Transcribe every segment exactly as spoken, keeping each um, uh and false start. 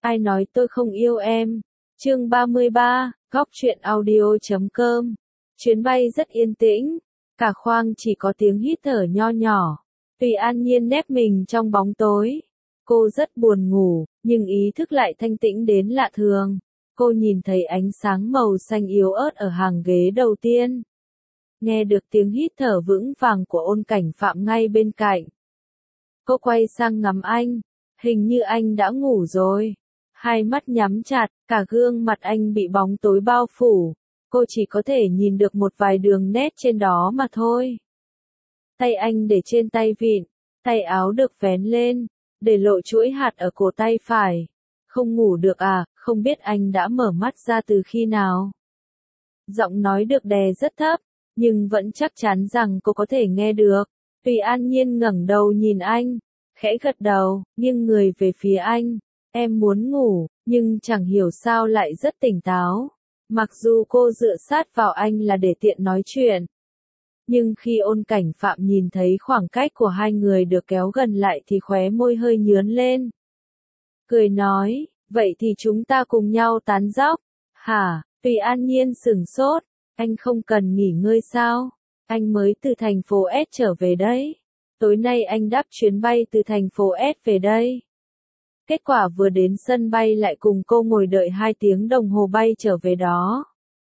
Ai nói tôi không yêu em? Chương ba mươi ba, Góc truyện audio chấm com. Chuyến bay rất yên tĩnh, cả khoang chỉ có tiếng hít thở nho nhỏ. Tùy An Nhiên nép mình trong bóng tối. Cô rất buồn ngủ, nhưng ý thức lại thanh tĩnh đến lạ thường. Cô nhìn thấy ánh sáng màu xanh yếu ớt ở hàng ghế đầu tiên. Nghe được tiếng hít thở vững vàng của Ôn Cảnh Phạm ngay bên cạnh. Cô quay sang ngắm anh, hình như anh đã ngủ rồi. Hai mắt nhắm chặt, cả gương mặt anh bị bóng tối bao phủ. Cô chỉ có thể nhìn được một vài đường nét trên đó mà thôi. Tay anh để trên tay vịn, tay áo được vén lên, để lộ chuỗi hạt ở cổ tay phải. Không ngủ được à, không biết anh đã mở mắt ra từ khi nào. Giọng nói được đè rất thấp, nhưng vẫn chắc chắn rằng cô có thể nghe được. Tùy An Nhiên ngẩng đầu nhìn anh, khẽ gật đầu, nghiêng người về phía anh. Em muốn ngủ, nhưng chẳng hiểu sao lại rất tỉnh táo. Mặc dù cô dựa sát vào anh là để tiện nói chuyện. Nhưng khi Ôn Cảnh Phạm nhìn thấy khoảng cách của hai người được kéo gần lại thì khóe môi hơi nhướn lên. Cười nói, vậy thì chúng ta cùng nhau tán dóc. Hả? Tùy An Nhiên sửng sốt. Anh không cần nghỉ ngơi sao? Anh mới từ thành phố S trở về đấy. Tối nay anh đáp chuyến bay từ thành phố S về đây. Kết quả vừa đến sân bay lại cùng cô ngồi đợi hai tiếng đồng hồ bay trở về đó.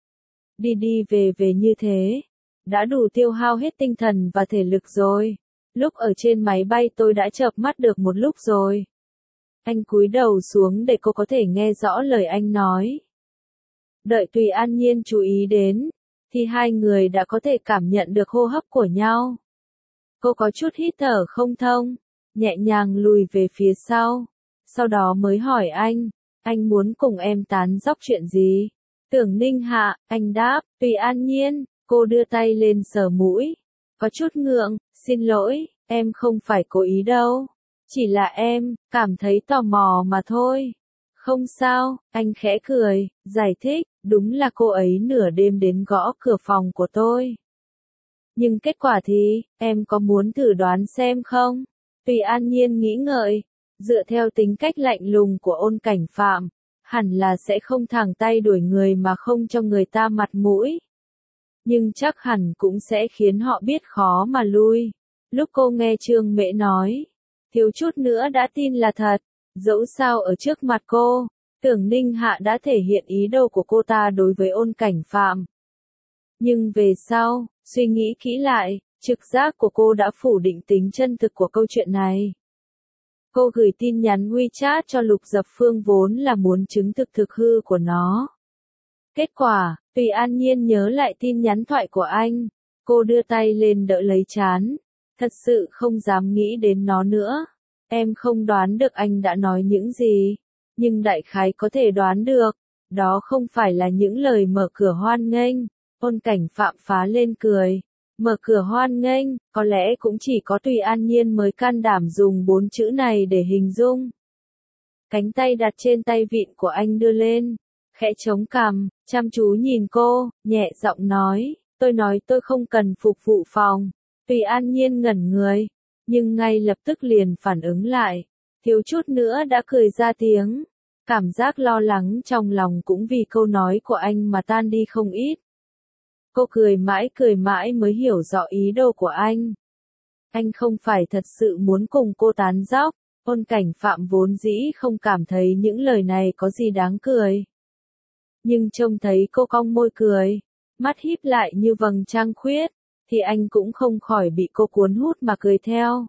Đi đi về về như thế, đã đủ tiêu hao hết tinh thần và thể lực rồi. Lúc ở trên máy bay tôi đã chợp mắt được một lúc rồi. Anh cúi đầu xuống để cô có thể nghe rõ lời anh nói. Đợi Tùy An Nhiên chú ý đến, thì hai người đã có thể cảm nhận được hô hấp của nhau. Cô có chút hít thở không thông, nhẹ nhàng lùi về phía sau. Sau đó mới hỏi anh, anh muốn cùng em tán dóc chuyện gì? Tưởng Ninh Hạ, anh đáp, Tùy An Nhiên, cô đưa tay lên sờ mũi. Có chút ngượng, xin lỗi, em không phải cố ý đâu. Chỉ là em, cảm thấy tò mò mà thôi. Không sao, anh khẽ cười, giải thích, đúng là cô ấy nửa đêm đến gõ cửa phòng của tôi. Nhưng kết quả thì, em có muốn thử đoán xem không? Tùy An Nhiên nghĩ ngợi. Dựa theo tính cách lạnh lùng của Ôn Cảnh Phạm, hẳn là sẽ không thẳng tay đuổi người mà không cho người ta mặt mũi. Nhưng chắc hẳn cũng sẽ khiến họ biết khó mà lui. Lúc cô nghe Trương Mễ nói, thiếu chút nữa đã tin là thật. Dẫu sao ở trước mặt cô, Tưởng Ninh Hạ đã thể hiện ý đồ của cô ta đối với Ôn Cảnh Phạm. Nhưng về sau, suy nghĩ kỹ lại, trực giác của cô đã phủ định tính chân thực của câu chuyện này. Cô gửi tin nhắn WeChat cho Lục Dập Phương vốn là muốn chứng thực thực hư của nó. Kết quả, Tùy An Nhiên nhớ lại tin nhắn thoại của anh. Cô đưa tay lên đỡ lấy trán. Thật sự không dám nghĩ đến nó nữa. Em không đoán được anh đã nói những gì. Nhưng đại khái có thể đoán được. Đó không phải là những lời mở cửa hoan nghênh. Ôn Cảnh Phạm phá lên cười. Mở cửa hoan nghênh, có lẽ cũng chỉ có Tùy An Nhiên mới can đảm dùng bốn chữ này để hình dung. Cánh tay đặt trên tay vịn của anh đưa lên, khẽ chống cằm, chăm chú nhìn cô, nhẹ giọng nói, tôi nói tôi không cần phục vụ phòng. Tùy An Nhiên ngẩn người, nhưng ngay lập tức liền phản ứng lại, thiếu chút nữa đã cười ra tiếng. Cảm giác lo lắng trong lòng cũng vì câu nói của anh mà tan đi không ít. Cô cười mãi cười mãi mới hiểu rõ ý đồ của anh. Anh không phải thật sự muốn cùng cô tán dóc. Ôn Cảnh Phạm vốn dĩ không cảm thấy những lời này có gì đáng cười. Nhưng trông thấy cô cong môi cười, mắt híp lại như vầng trăng khuyết, thì anh cũng không khỏi bị cô cuốn hút mà cười theo.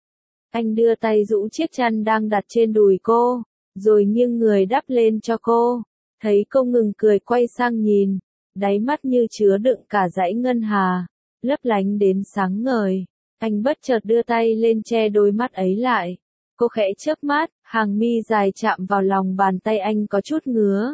Anh đưa tay rũ chiếc chăn đang đặt trên đùi cô, rồi nghiêng người đắp lên cho cô. Thấy cô ngừng cười quay sang nhìn. Đáy mắt như chứa đựng cả dãy ngân hà, lấp lánh đến sáng ngời. Anh bất chợt đưa tay lên che đôi mắt ấy lại. Cô khẽ chớp mắt, hàng mi dài chạm vào lòng bàn tay anh có chút ngứa.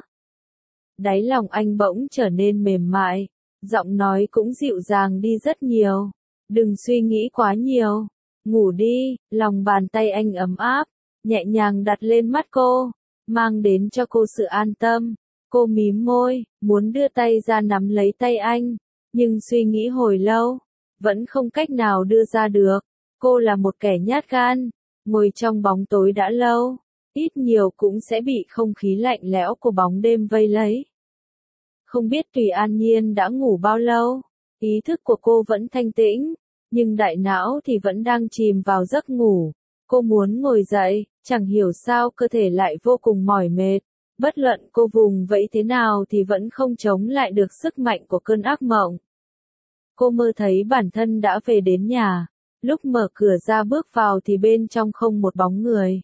Đáy lòng anh bỗng trở nên mềm mại, giọng nói cũng dịu dàng đi rất nhiều. Đừng suy nghĩ quá nhiều, ngủ đi. Lòng bàn tay anh ấm áp, nhẹ nhàng đặt lên mắt cô, mang đến cho cô sự an tâm. Cô mím môi, muốn đưa tay ra nắm lấy tay anh, nhưng suy nghĩ hồi lâu, vẫn không cách nào đưa ra được. Cô là một kẻ nhát gan, ngồi trong bóng tối đã lâu, ít nhiều cũng sẽ bị không khí lạnh lẽo của bóng đêm vây lấy. Không biết Tùy An Nhiên đã ngủ bao lâu, ý thức của cô vẫn thanh tĩnh, nhưng đại não thì vẫn đang chìm vào giấc ngủ. Cô muốn ngồi dậy, chẳng hiểu sao cơ thể lại vô cùng mỏi mệt. Bất luận cô vùng vẫy thế nào thì vẫn không chống lại được sức mạnh của cơn ác mộng. Cô mơ thấy bản thân đã về đến nhà, lúc mở cửa ra bước vào thì bên trong không một bóng người.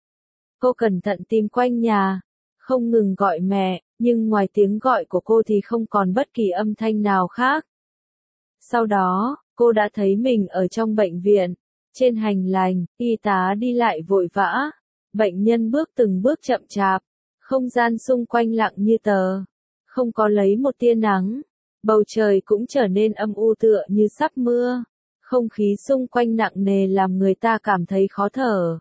Cô cẩn thận tìm quanh nhà, không ngừng gọi mẹ, nhưng ngoài tiếng gọi của cô thì không còn bất kỳ âm thanh nào khác. Sau đó, cô đã thấy mình ở trong bệnh viện, trên hành lang, y tá đi lại vội vã, bệnh nhân bước từng bước chậm chạp, không gian xung quanh lặng như tờ, không có lấy một tia nắng, bầu trời cũng trở nên âm u tựa như sắp mưa, không khí xung quanh nặng nề làm người ta cảm thấy khó thở.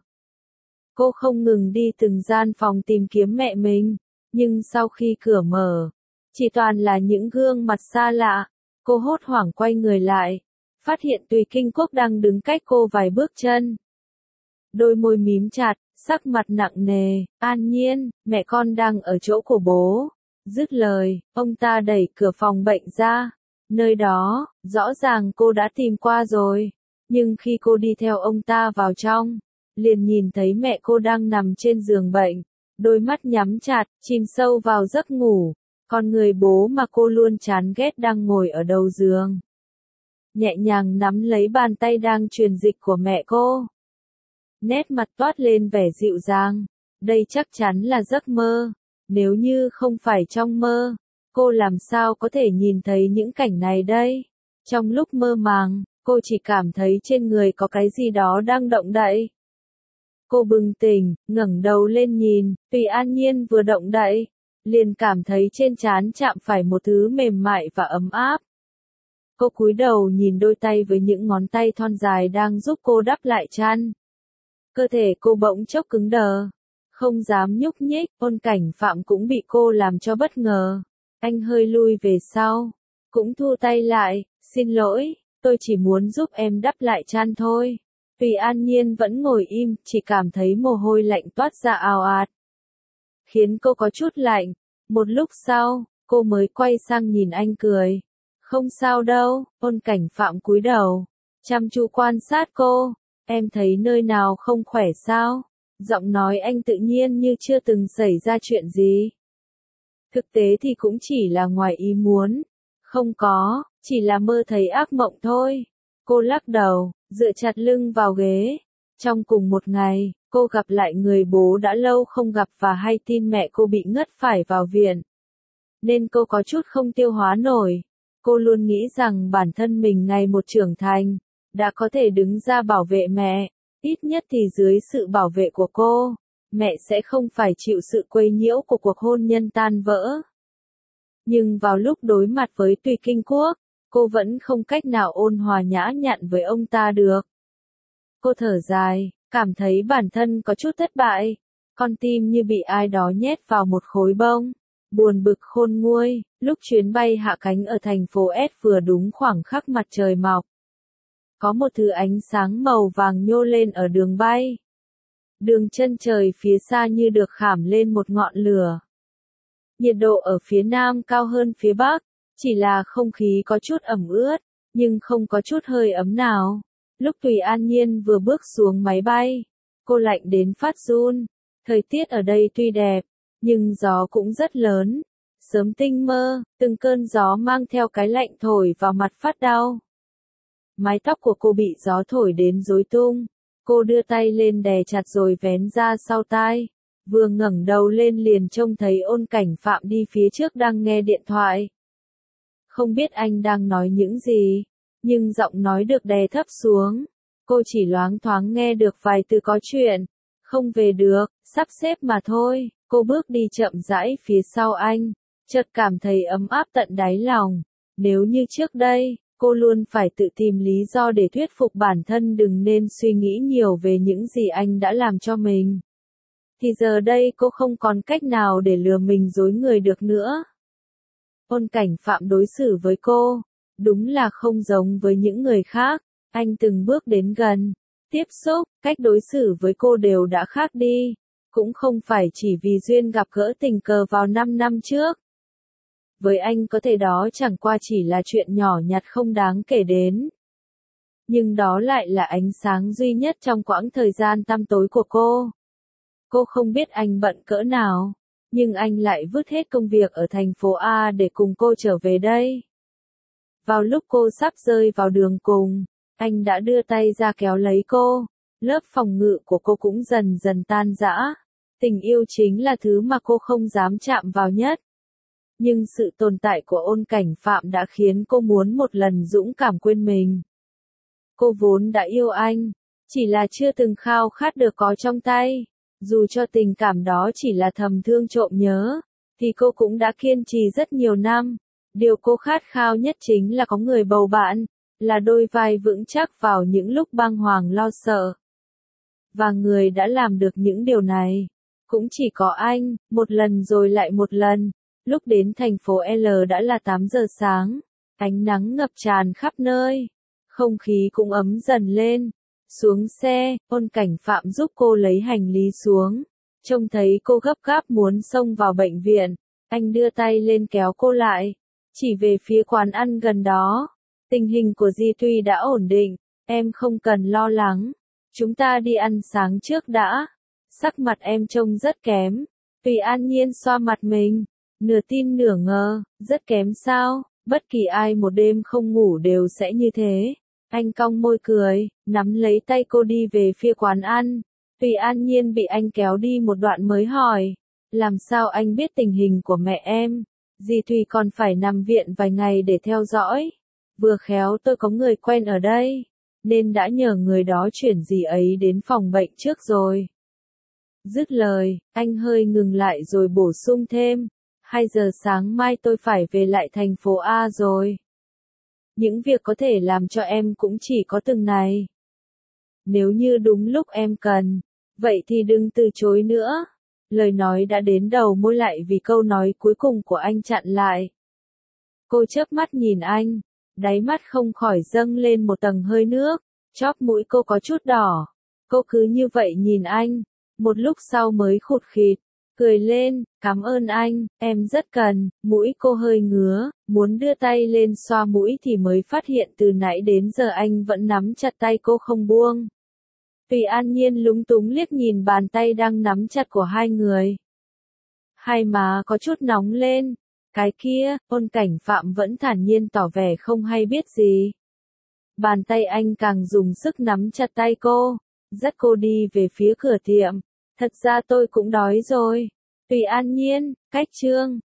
Cô không ngừng đi từng gian phòng tìm kiếm mẹ mình, nhưng sau khi cửa mở, chỉ toàn là những gương mặt xa lạ. Cô hốt hoảng quay người lại, phát hiện Tùy Kinh Quốc đang đứng cách cô vài bước chân. Đôi môi mím chặt, sắc mặt nặng nề, An Nhiên, mẹ con đang ở chỗ của bố. Dứt lời, ông ta đẩy cửa phòng bệnh ra. Nơi đó, rõ ràng cô đã tìm qua rồi. Nhưng khi cô đi theo ông ta vào trong, liền nhìn thấy mẹ cô đang nằm trên giường bệnh, đôi mắt nhắm chặt, chìm sâu vào giấc ngủ. Còn người bố mà cô luôn chán ghét đang ngồi ở đầu giường, nhẹ nhàng nắm lấy bàn tay đang truyền dịch của mẹ cô. Nét mặt toát lên vẻ dịu dàng. Đây chắc chắn là giấc mơ. Nếu như không phải trong mơ, cô làm sao có thể nhìn thấy những cảnh này đây? Trong lúc mơ màng, cô chỉ cảm thấy trên người có cái gì đó đang động đậy. Cô bừng tỉnh, ngẩng đầu lên nhìn, Tùy An Nhiên vừa động đậy, liền cảm thấy trên trán chạm phải một thứ mềm mại và ấm áp. Cô cúi đầu nhìn đôi tay với những ngón tay thon dài đang giúp cô đắp lại chăn. Cơ thể cô bỗng chốc cứng đờ, không dám nhúc nhích. Ôn Cảnh Phạm cũng bị cô làm cho bất ngờ. Anh hơi lui về sau, cũng thu tay lại, xin lỗi, tôi chỉ muốn giúp em đắp lại chăn thôi. Tùy An Nhiên vẫn ngồi im, chỉ cảm thấy mồ hôi lạnh toát ra ào ạt, khiến cô có chút lạnh. Một lúc sau, cô mới quay sang nhìn anh cười. Không sao đâu. Ôn Cảnh Phạm cúi đầu, chăm chú quan sát cô. Em thấy nơi nào không khỏe sao? Giọng nói anh tự nhiên như chưa từng xảy ra chuyện gì. Thực tế thì cũng chỉ là ngoài ý muốn. Không có, chỉ là mơ thấy ác mộng thôi. Cô lắc đầu, dựa chặt lưng vào ghế. Trong cùng một ngày, cô gặp lại người bố đã lâu không gặp và hay tin mẹ cô bị ngất phải vào viện. Nên cô có chút không tiêu hóa nổi. Cô luôn nghĩ rằng bản thân mình ngày một trưởng thành, đã có thể đứng ra bảo vệ mẹ. Ít nhất thì dưới sự bảo vệ của cô, mẹ sẽ không phải chịu sự quấy nhiễu của cuộc hôn nhân tan vỡ. Nhưng vào lúc đối mặt với Tùy Kinh Quốc, cô vẫn không cách nào ôn hòa nhã nhặn với ông ta được. Cô thở dài, cảm thấy bản thân có chút thất bại. Con tim như bị ai đó nhét vào một khối bông. Buồn bực khôn nguôi, lúc chuyến bay hạ cánh ở thành phố S vừa đúng khoảng khắc mặt trời mọc. Có một thứ ánh sáng màu vàng nhô lên ở đường bay. Đường chân trời phía xa như được khảm lên một ngọn lửa. Nhiệt độ ở phía nam cao hơn phía bắc, chỉ là không khí có chút ẩm ướt, nhưng không có chút hơi ấm nào. Lúc Tùy An Nhiên vừa bước xuống máy bay, cô lạnh đến phát run. Thời tiết ở đây tuy đẹp, nhưng gió cũng rất lớn. Sớm tinh mơ, từng cơn gió mang theo cái lạnh thổi vào mặt phát đau. Mái tóc của cô bị gió thổi đến rối tung. Cô đưa tay lên đè chặt rồi vén ra sau tai. Vừa ngẩng đầu lên liền trông thấy Ôn Cảnh Phạm đi phía trước đang nghe điện thoại. Không biết anh đang nói những gì, nhưng giọng nói được đè thấp xuống. Cô chỉ loáng thoáng nghe được vài từ có chuyện. Không về được, sắp xếp mà thôi. Cô bước đi chậm rãi phía sau anh, chợt cảm thấy ấm áp tận đáy lòng. Nếu như trước đây, cô luôn phải tự tìm lý do để thuyết phục bản thân đừng nên suy nghĩ nhiều về những gì anh đã làm cho mình, thì giờ đây cô không còn cách nào để lừa mình dối người được nữa. Ôn Cảnh Phạm đối xử với cô, đúng là không giống với những người khác. Anh từng bước đến gần, tiếp xúc, cách đối xử với cô đều đã khác đi. Cũng không phải chỉ vì duyên gặp gỡ tình cờ vào năm năm trước. Với anh có thể đó chẳng qua chỉ là chuyện nhỏ nhặt không đáng kể đến. Nhưng đó lại là ánh sáng duy nhất trong quãng thời gian tăm tối của cô. Cô không biết anh bận cỡ nào, nhưng anh lại vứt hết công việc ở thành phố A để cùng cô trở về đây. Vào lúc cô sắp rơi vào đường cùng, anh đã đưa tay ra kéo lấy cô, lớp phòng ngự của cô cũng dần dần tan rã. Tình yêu chính là thứ mà cô không dám chạm vào nhất. Nhưng sự tồn tại của Ôn Cảnh Phạm đã khiến cô muốn một lần dũng cảm quên mình. Cô vốn đã yêu anh, chỉ là chưa từng khao khát được có trong tay. Dù cho tình cảm đó chỉ là thầm thương trộm nhớ, thì cô cũng đã kiên trì rất nhiều năm. Điều cô khát khao nhất chính là có người bầu bạn, là đôi vai vững chắc vào những lúc bàng hoàng lo sợ. Và người đã làm được những điều này, cũng chỉ có anh, một lần rồi lại một lần. Lúc đến thành phố L đã là tám giờ sáng, ánh nắng ngập tràn khắp nơi, không khí cũng ấm dần lên. Xuống xe, Ôn Cảnh Phạm giúp cô lấy hành lý xuống. Trông thấy cô gấp gáp muốn xông vào bệnh viện, anh đưa tay lên kéo cô lại, chỉ về phía quán ăn gần đó. Tình hình của Di Tuy đã ổn định, em không cần lo lắng. Chúng ta đi ăn sáng trước đã. Sắc mặt em trông rất kém. Tùy an nhiên xoa mặt mình, nửa tin nửa ngờ, rất kém sao, bất kỳ ai một đêm không ngủ đều sẽ như thế. Anh cong môi cười, nắm lấy tay cô đi về phía quán ăn. Tùy an nhiên bị anh kéo đi một đoạn mới hỏi, làm sao anh biết tình hình của mẹ em? Dì Thùy còn phải nằm viện vài ngày để theo dõi. Vừa khéo tôi có người quen ở đây, nên đã nhờ người đó chuyển dì ấy đến phòng bệnh trước rồi. Dứt lời, anh hơi ngừng lại rồi bổ sung thêm, hai giờ sáng mai tôi phải về lại thành phố A rồi. Những việc có thể làm cho em cũng chỉ có từng này. Nếu như đúng lúc em cần, vậy thì đừng từ chối nữa. Lời nói đã đến đầu môi lại vì câu nói cuối cùng của anh chặn lại. Cô chớp mắt nhìn anh, đáy mắt không khỏi dâng lên một tầng hơi nước, chóp mũi cô có chút đỏ. Cô cứ như vậy nhìn anh, một lúc sau mới khụt khịt, cười lên, cảm ơn anh, em rất cần. Mũi cô hơi ngứa, muốn đưa tay lên xoa mũi thì mới phát hiện từ nãy đến giờ anh vẫn nắm chặt tay cô không buông. Tùy an nhiên lúng túng liếc nhìn bàn tay đang nắm chặt của hai người. Hai má có chút nóng lên. Cái kia, Ôn Cảnh Phạm vẫn thản nhiên tỏ vẻ không hay biết gì. Bàn tay anh càng dùng sức nắm chặt tay cô, dắt cô đi về phía cửa tiệm. Thật ra tôi cũng đói rồi. Tùy an nhiên, cách chương.